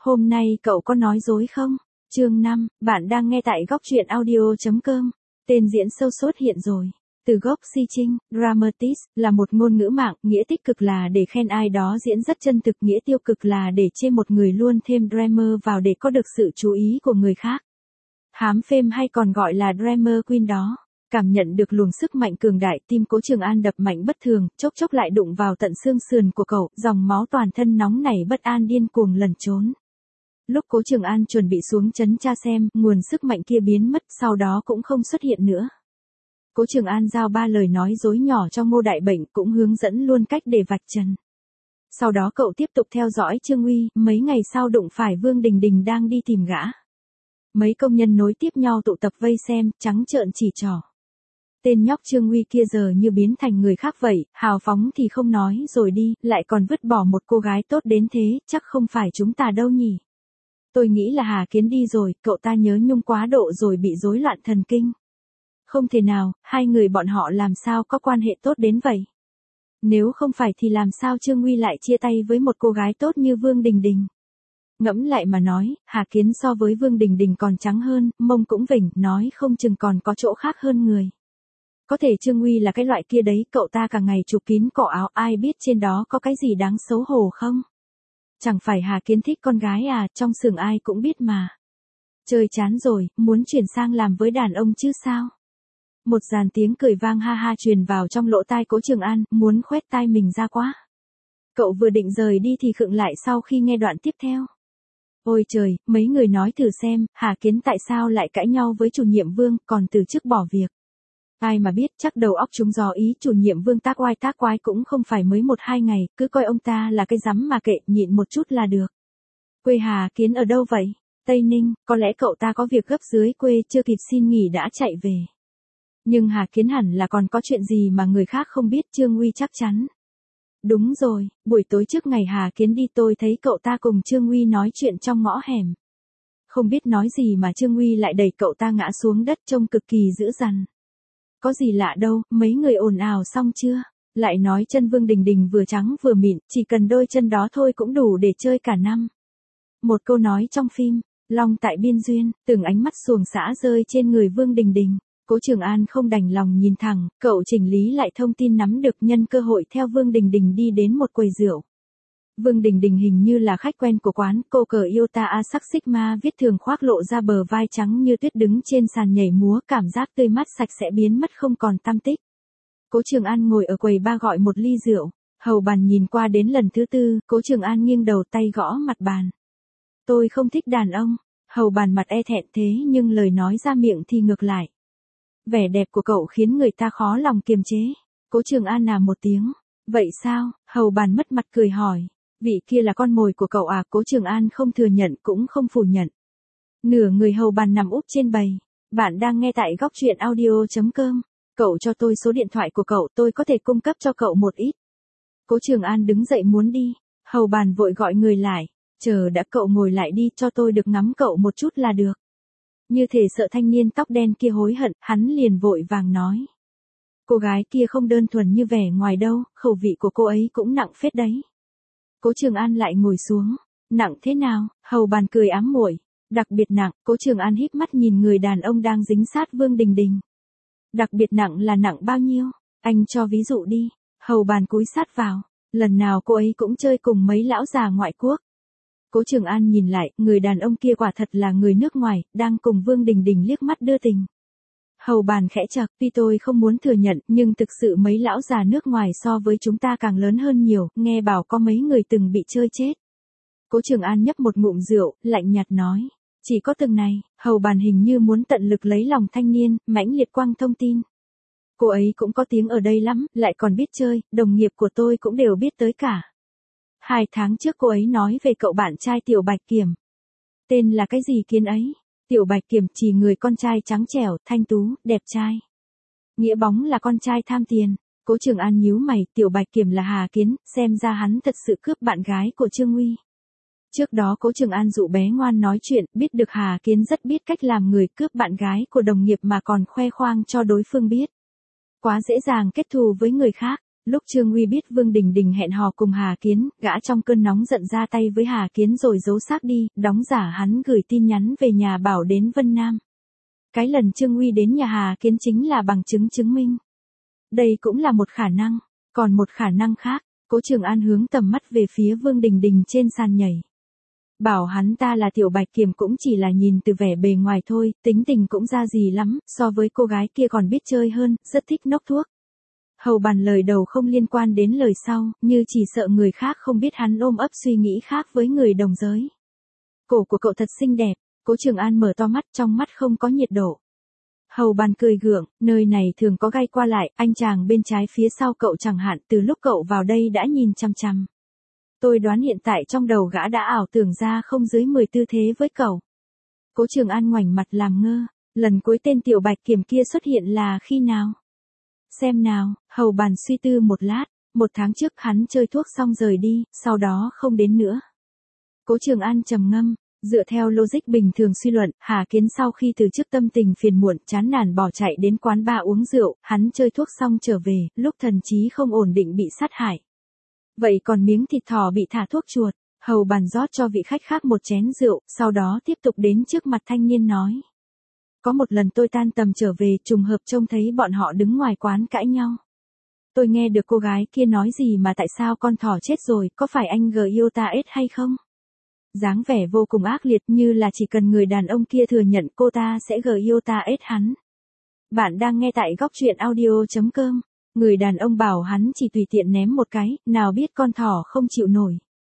Hôm nay cậu có nói dối không? Chương 5, bạn đang nghe tại góc truyện audio.com. Tên diễn sâu sốt hiện rồi. Từ gốc Si Trinh, Dramatis, là một ngôn ngữ mạng, nghĩa tích cực là để khen ai đó diễn rất chân thực, nghĩa tiêu cực là để chê một người luôn thêm drama vào để có được sự chú ý của người khác. Hám phêm hay còn gọi là drama queen đó. Cảm nhận được luồng sức mạnh cường đại, tim Cố Trường An đập mạnh bất thường, chốc chốc lại đụng vào tận xương sườn của cậu, dòng máu toàn thân nóng nảy bất an điên cuồng lẩn trốn. Lúc Cố Trường An chuẩn bị xuống trấn tra xem, nguồn sức mạnh kia biến mất, sau đó cũng không xuất hiện nữa. Cố Trường An giao 3 lời nói dối nhỏ cho Ngô Đại Bệnh, cũng hướng dẫn luôn cách để vạch trần. Sau đó cậu tiếp tục theo dõi Trương Uy, mấy ngày sau đụng phải Vương Đình Đình đang đi tìm gã. Mấy công nhân nối tiếp nhau tụ tập vây xem, trắng trợn chỉ trỏ. Tên nhóc Trương Uy kia giờ như biến thành người khác vậy, hào phóng thì không nói rồi đi, lại còn vứt bỏ một cô gái tốt đến thế, chắc không phải chúng ta đâu nhỉ. Tôi nghĩ là Hà Kiến đi rồi, cậu ta nhớ nhung quá độ rồi bị rối loạn thần kinh. Không thể nào, hai người bọn họ làm sao có quan hệ tốt đến vậy. Nếu không phải thì làm sao Trương Uy lại chia tay với một cô gái tốt như Vương Đình Đình. Ngẫm lại mà nói, Hà Kiến so với Vương Đình Đình còn trắng hơn, mông cũng vểnh, nói không chừng còn có chỗ khác hơn người. Có thể Trương Uy là cái loại kia đấy, cậu ta cả ngày chụp kín cổ áo, ai biết trên đó có cái gì đáng xấu hổ không? Chẳng phải Hà Kiến thích con gái à, trong xưởng ai cũng biết mà. Chơi chán rồi, muốn chuyển sang làm với đàn ông chứ sao? Một dàn tiếng cười vang ha ha truyền vào trong lỗ tai Cố Trường An, muốn khoét tai mình ra quá. Cậu vừa định rời đi thì khựng lại sau khi nghe đoạn tiếp theo. Ôi trời, mấy người nói thử xem, Hà Kiến tại sao lại cãi nhau với chủ nhiệm Vương, còn từ chức bỏ việc. Ai mà biết, chắc đầu óc chúng dò ý chủ nhiệm Vương tác oai tác quái cũng không phải mới 1-2 ngày, cứ coi ông ta là cái rắm mà kệ, nhịn một chút là được. Quê Hà Kiến ở đâu vậy? Tây Ninh, có lẽ cậu ta có việc gấp dưới quê, chưa kịp xin nghỉ đã chạy về. Nhưng Hà Kiến hẳn là còn có chuyện gì mà người khác không biết, Trương Uy chắc chắn. Đúng rồi, buổi tối trước ngày Hà Kiến đi tôi thấy cậu ta cùng Trương Uy nói chuyện trong ngõ hẻm. Không biết nói gì mà Trương Uy lại đẩy cậu ta ngã xuống đất trông cực kỳ dữ dằn. Có gì lạ đâu, mấy người ồn ào xong chưa? Lại nói chân Vương Đình Đình vừa trắng vừa mịn, chỉ cần đôi chân đó thôi cũng đủ để chơi cả năm. Một câu nói trong phim, Long tại biên duyên, từng ánh mắt xuồng xã rơi trên người Vương Đình Đình. Cố Trường An không đành lòng nhìn thẳng, cậu chỉnh lý lại thông tin nắm được, nhân cơ hội theo Vương Đình Đình đi đến một quầy rượu. Vương Đình Đình hình như là khách quen của quán, cô cờ Iota A sắc Sigma viết thường khoác lộ ra bờ vai trắng như tuyết đứng trên sàn nhảy múa, cảm giác tươi mát sạch sẽ biến mất không còn tăm tích. Cố Trường An ngồi ở quầy bar gọi một ly rượu, hầu bàn nhìn qua đến lần thứ 4, Cố Trường An nghiêng đầu tay gõ mặt bàn. Tôi không thích đàn ông, hầu bàn mặt e thẹn thế nhưng lời nói ra miệng thì ngược lại. Vẻ đẹp của cậu khiến người ta khó lòng kiềm chế. Cố Trường An à một tiếng. Vậy sao? Hầu bàn mất mặt cười hỏi. Vị kia là con mồi của cậu à? Cố Trường An không thừa nhận cũng không phủ nhận. Nửa người hầu bàn nằm úp trên bầy. Bạn đang nghe tại góc truyện audio.com. Cậu cho tôi số điện thoại của cậu, tôi có thể cung cấp cho cậu một ít. Cố Trường An đứng dậy muốn đi. Hầu bàn vội gọi người lại. Chờ đã, cậu ngồi lại đi, cho tôi được ngắm cậu một chút là được. Như thể sợ thanh niên tóc đen kia hối hận, hắn liền vội vàng nói. Cô gái kia không đơn thuần như vẻ ngoài đâu, khẩu vị của cô ấy cũng nặng phết đấy. Cố Trường An lại ngồi xuống. Nặng thế nào? Hầu bàn cười ám muội. Đặc biệt nặng. Cố Trường An híp mắt nhìn người đàn ông đang dính sát Vương Đình Đình. Đặc biệt nặng là nặng bao nhiêu? Anh cho ví dụ đi. Hầu bàn cúi sát vào. Lần nào cô ấy cũng chơi cùng mấy lão già ngoại quốc. Cố Trường An nhìn lại, người đàn ông kia quả thật là người nước ngoài, đang cùng Vương Đình Đình liếc mắt đưa tình. Hầu bàn khẽ chậc, tuy tôi không muốn thừa nhận, nhưng thực sự mấy lão già nước ngoài so với chúng ta càng lớn hơn nhiều, nghe bảo có mấy người từng bị chơi chết. Cố Trường An nhấp một ngụm rượu, lạnh nhạt nói. Chỉ có từng này, hầu bàn hình như muốn tận lực lấy lòng thanh niên, mãnh liệt quăng thông tin. Cô ấy cũng có tiếng ở đây lắm, lại còn biết chơi, đồng nghiệp của tôi cũng đều biết tới cả. 2 tháng trước cô ấy nói về cậu bạn trai Tiểu Bạch Kiểm. Tên là cái gì Kiến ấy? Tiểu Bạch Kiểm chỉ người con trai trắng trẻo, thanh tú, đẹp trai. Nghĩa bóng là con trai tham tiền. Cố Trường An nhíu mày, Tiểu Bạch Kiểm là Hà Kiến, xem ra hắn thật sự cướp bạn gái của Trương Uy. Trước đó Cố Trường An dụ bé ngoan nói chuyện, biết được Hà Kiến rất biết cách làm người cướp bạn gái của đồng nghiệp mà còn khoe khoang cho đối phương biết. Quá dễ dàng kết thù với người khác. Lúc Trương Uy biết Vương Đình Đình hẹn hò cùng Hà Kiến, gã trong cơn nóng giận ra tay với Hà Kiến rồi giấu xác đi, đóng giả hắn gửi tin nhắn về nhà bảo đến Vân Nam. Cái lần Trương Uy đến nhà Hà Kiến chính là bằng chứng chứng minh. Đây cũng là một khả năng, còn một khả năng khác, Cố Trường An hướng tầm mắt về phía Vương Đình Đình trên sàn nhảy. Bảo hắn ta là Tiểu Bạch Kiểm cũng chỉ là nhìn từ vẻ bề ngoài thôi, tính tình cũng ra gì lắm, so với cô gái kia còn biết chơi hơn, rất thích nốc thuốc. Hầu Bàn lời đầu không liên quan đến lời sau, như chỉ sợ người khác không biết hắn ôm ấp suy nghĩ khác với người đồng giới. Cổ của cậu thật xinh đẹp, Cố Trường An mở to mắt, trong mắt không có nhiệt độ. Hầu Bàn cười gượng, nơi này thường có gai qua lại, anh chàng bên trái phía sau cậu chẳng hạn, từ lúc cậu vào đây đã nhìn chằm chằm. Tôi đoán hiện tại trong đầu gã đã ảo tưởng ra không dưới 10 tư thế với cậu. Cố Trường An ngoảnh mặt làm ngơ, lần cuối tên Tiểu Bạch Kiểm kia xuất hiện là khi nào? Xem nào, Hầu Bàn suy tư một lát, 1 tháng trước hắn chơi thuốc xong rời đi, sau đó không đến nữa. Cố Trường An trầm ngâm, dựa theo logic bình thường suy luận, Hà Kiến sau khi từ chức tâm tình phiền muộn chán nản bỏ chạy đến quán bar uống rượu, hắn chơi thuốc xong trở về, lúc thần trí không ổn định bị sát hại. Vậy còn miếng thịt thỏ bị thả thuốc chuột, Hầu Bàn rót cho vị khách khác một chén rượu, sau đó tiếp tục đến trước mặt thanh niên nói. Có một lần tôi tan tầm trở về, trùng hợp trông thấy bọn họ đứng ngoài quán cãi nhau. Tôi nghe được cô gái kia nói gì mà tại sao con thỏ chết rồi, có phải anh Giota S hay không? Dáng vẻ vô cùng ác liệt như là chỉ cần người đàn ông kia thừa nhận cô ta sẽ Giota S hắn. Bạn đang nghe tại góc truyện audio.com. Người đàn ông bảo hắn chỉ tùy tiện ném một cái, nào biết con thỏ không chịu nổi.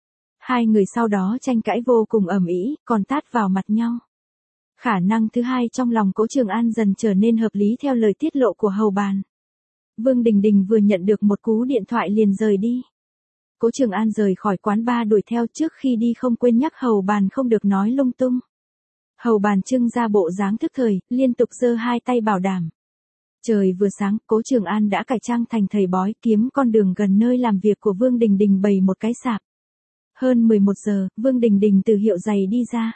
Hai người sau đó tranh cãi vô cùng ầm ĩ, còn tát vào mặt nhau. Khả năng thứ hai trong lòng Cố Trường An dần trở nên hợp lý theo lời tiết lộ của Hầu Bàn. Vương Đình Đình vừa nhận được một cú điện thoại liền rời đi. Cố Trường An rời khỏi quán bar đuổi theo, trước khi đi không quên nhắc Hầu Bàn không được nói lung tung. Hầu Bàn trưng ra bộ dáng thức thời, liên tục giơ hai tay bảo đảm. Trời vừa sáng, Cố Trường An đã cải trang thành thầy bói, kiếm con đường gần nơi làm việc của Vương Đình Đình bày một cái sạp. Hơn 11 giờ, Vương Đình Đình từ hiệu giày đi ra.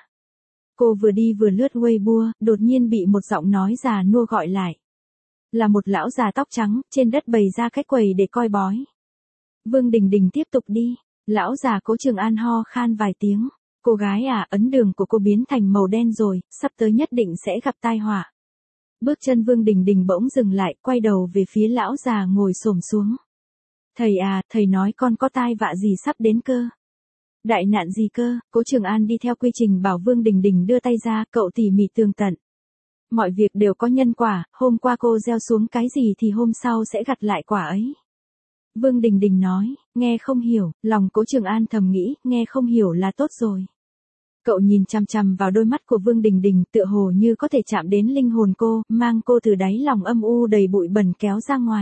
Cô vừa đi vừa lướt Weibo, đột nhiên bị một giọng nói già nua gọi lại. Là một lão già tóc trắng, trên đất bày ra cái quầy để coi bói. Vương Đình Đình tiếp tục đi, lão già Cố Trường An ho khan vài tiếng. Cô gái à, ấn đường của cô biến thành màu đen rồi, sắp tới nhất định sẽ gặp tai họa. Bước chân Vương Đình Đình bỗng dừng lại, quay đầu về phía lão già ngồi xổm xuống. Thầy à, thầy nói con có tai vạ gì sắp đến cơ. Đại nạn gì cơ? Cố Trường An đi theo quy trình bảo Vương Đình Đình đưa tay ra, cậu tỉ mỉ tường tận. Mọi việc đều có nhân quả, hôm qua cô gieo xuống cái gì thì hôm sau sẽ gặt lại quả ấy. Vương Đình Đình nói, nghe không hiểu, lòng Cố Trường An thầm nghĩ, nghe không hiểu là tốt rồi. Cậu nhìn chằm chằm vào đôi mắt của Vương Đình Đình, tựa hồ như có thể chạm đến linh hồn cô, mang cô từ đáy lòng âm u đầy bụi bẩn kéo ra ngoài.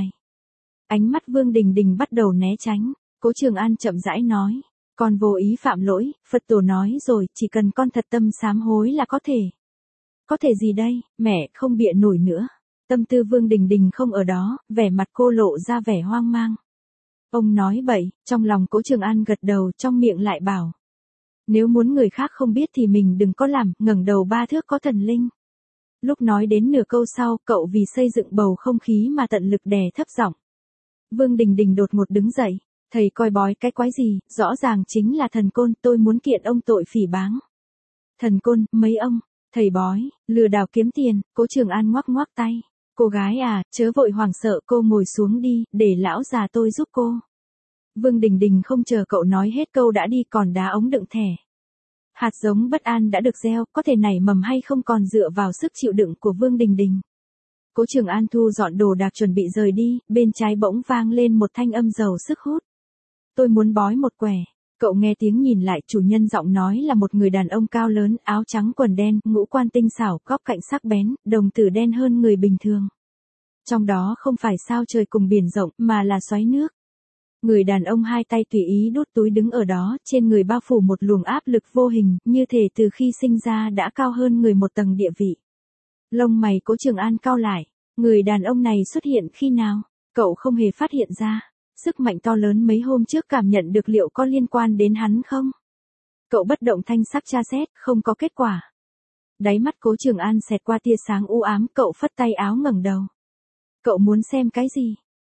Ánh mắt Vương Đình Đình bắt đầu né tránh, Cố Trường An chậm rãi nói, con vô ý phạm lỗi, Phật tổ nói rồi, chỉ cần con thật tâm sám hối là có thể. Có thể gì đây, mẹ, không bịa nổi nữa. Tâm tư Vương Đình Đình không ở đó, vẻ mặt cô lộ ra vẻ hoang mang. Ông nói bậy, trong lòng Cố Trường An gật đầu, trong miệng lại bảo. Nếu muốn người khác không biết thì mình đừng có làm, ngẩng đầu 3 thước có thần linh. Lúc nói đến nửa câu sau, cậu vì xây dựng bầu không khí mà tận lực đè thấp giọng. Vương Đình Đình đột ngột đứng dậy, thầy coi bói cái quái gì, rõ ràng chính là thần côn, tôi muốn kiện ông tội phỉ báng. Thần côn, mấy ông, thầy bói, lừa đảo kiếm tiền, Cố Trường An ngoắc ngoắc tay. Cô gái à, chớ vội hoảng sợ, cô ngồi xuống đi, để lão già tôi giúp cô. Vương Đình Đình không chờ cậu nói hết câu đã đi, còn đá ống đựng thẻ. Hạt giống bất an đã được gieo, có thể nảy mầm hay không còn dựa vào sức chịu đựng của Vương Đình Đình. Cố Trường An thu dọn đồ đạc chuẩn bị rời đi, bên trái bỗng vang lên một thanh âm giàu sức hút. Tôi muốn bói một quẻ. Cậu nghe tiếng nhìn lại, chủ nhân giọng nói là một người đàn ông cao lớn, áo trắng quần đen, ngũ quan tinh xảo, góc cạnh sắc bén, đồng tử đen hơn người bình thường. Trong đó không phải sao trời cùng biển rộng, mà là xoáy nước. Người đàn ông hai tay tùy ý đút túi đứng ở đó, trên người bao phủ một luồng áp lực vô hình, như thể từ khi sinh ra đã cao hơn người một tầng địa vị. Lông mày Cố Trường An cau lại, người đàn ông này xuất hiện khi nào? Cậu không hề phát hiện ra. Sức mạnh to lớn mấy hôm trước cảm nhận được liệu có liên quan đến hắn không? Cậu bất động thanh sắc tra xét, không có kết quả. Đáy mắt Cố Trường An xẹt qua tia sáng u ám, cậu phất tay áo ngẩng đầu. Cậu muốn xem cái gì?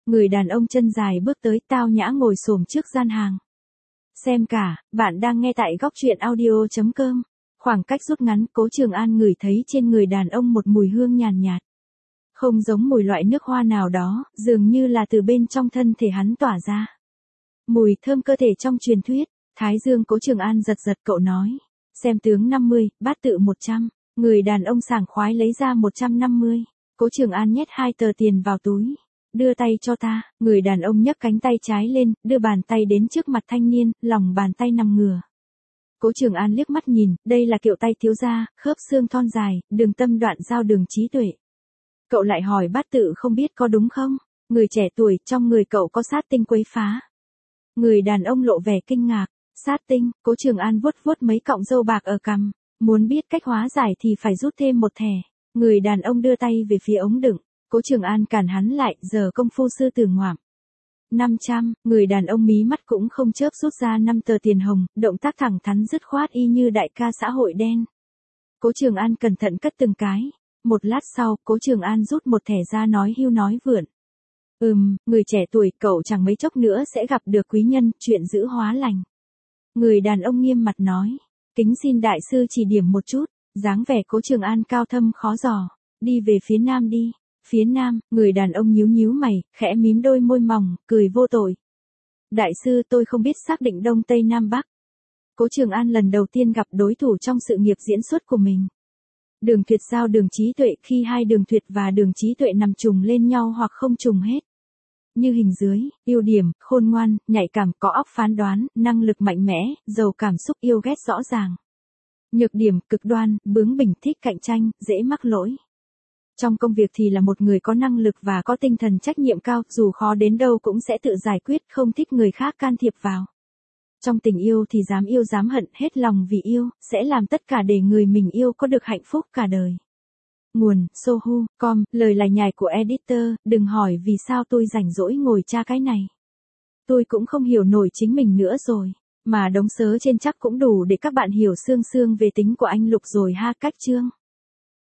Người đàn ông chân dài bước tới, tao nhã ngồi xổm trước gian hàng. Xem cả, bạn đang nghe tại góc truyện audio.com. Khoảng cách rút ngắn, Cố Trường An ngửi thấy trên người đàn ông một mùi hương nhàn nhạt. Không giống mùi loại nước hoa nào đó, dường như là từ bên trong thân thể hắn tỏa ra. Mùi thơm cơ thể trong truyền thuyết. Thái dương Cố Trường An giật giật, cậu nói. Xem tướng 50, bát tự 100. Người đàn ông sảng khoái lấy ra 150. Cố Trường An nhét 2 tờ tiền vào túi. Đưa tay cho ta. Người đàn ông nhấc cánh tay trái lên, đưa bàn tay đến trước mặt thanh niên, lòng bàn tay nằm ngửa. Cố Trường An liếc mắt nhìn, đây là kiểu tay thiếu gia, khớp xương thon dài, đường tâm đoạn giao đường trí tuệ. Cậu lại hỏi bát tự không biết có đúng không? Người trẻ tuổi, trong người cậu có sát tinh quấy phá. Người đàn ông lộ vẻ kinh ngạc. Sát tinh. Cố Trường An vuốt vuốt mấy cọng râu bạc ở cằm. Muốn biết cách hóa giải thì phải rút thêm một thẻ. Người đàn ông đưa tay về phía ống đựng. Cố Trường An cản hắn lại, giờ công phu sư tử ngoạm. 500, người đàn ông mí mắt cũng không chớp rút ra 5 tờ tiền hồng, động tác thẳng thắn dứt khoát y như đại ca xã hội đen. Cố Trường An cẩn thận cất từng cái. Một lát sau, Cố Trường An rút một thẻ ra nói hưu nói vượn. Người trẻ tuổi, cậu chẳng mấy chốc nữa sẽ gặp được quý nhân, chuyện giữ hóa lành. Người đàn ông nghiêm mặt nói. Kính xin đại sư chỉ điểm một chút. Dáng vẻ Cố Trường An cao thâm khó dò. Đi về phía nam đi. Phía nam, người đàn ông nhíu nhíu mày, khẽ mím đôi môi mỏng, cười vô tội. Đại sư, tôi không biết xác định đông tây nam bắc. Cố Trường An lần đầu tiên gặp đối thủ trong sự nghiệp diễn xuất của mình. Đường tuyệt giao đường trí tuệ, khi hai đường tuyệt và đường trí tuệ nằm trùng lên nhau hoặc không trùng hết. Như hình dưới, ưu điểm, khôn ngoan, nhạy cảm, có óc phán đoán, năng lực mạnh mẽ, giàu cảm xúc, yêu ghét rõ ràng. Nhược điểm, cực đoan, bướng bỉnh, thích cạnh tranh, dễ mắc lỗi. Trong công việc thì là một người có năng lực và có tinh thần trách nhiệm cao, dù khó đến đâu cũng sẽ tự giải quyết, không thích người khác can thiệp vào. Trong tình yêu thì dám yêu dám hận, hết lòng vì yêu, sẽ làm tất cả để người mình yêu có được hạnh phúc cả đời. Nguồn, Sohu.com, lời lải nhải của editor, đừng hỏi vì sao tôi rảnh rỗi ngồi tra cái này. Tôi cũng không hiểu nổi chính mình nữa rồi, mà đống sớ trên chắc cũng đủ để các bạn hiểu sương sương về tính của anh Lục rồi ha. Cách chương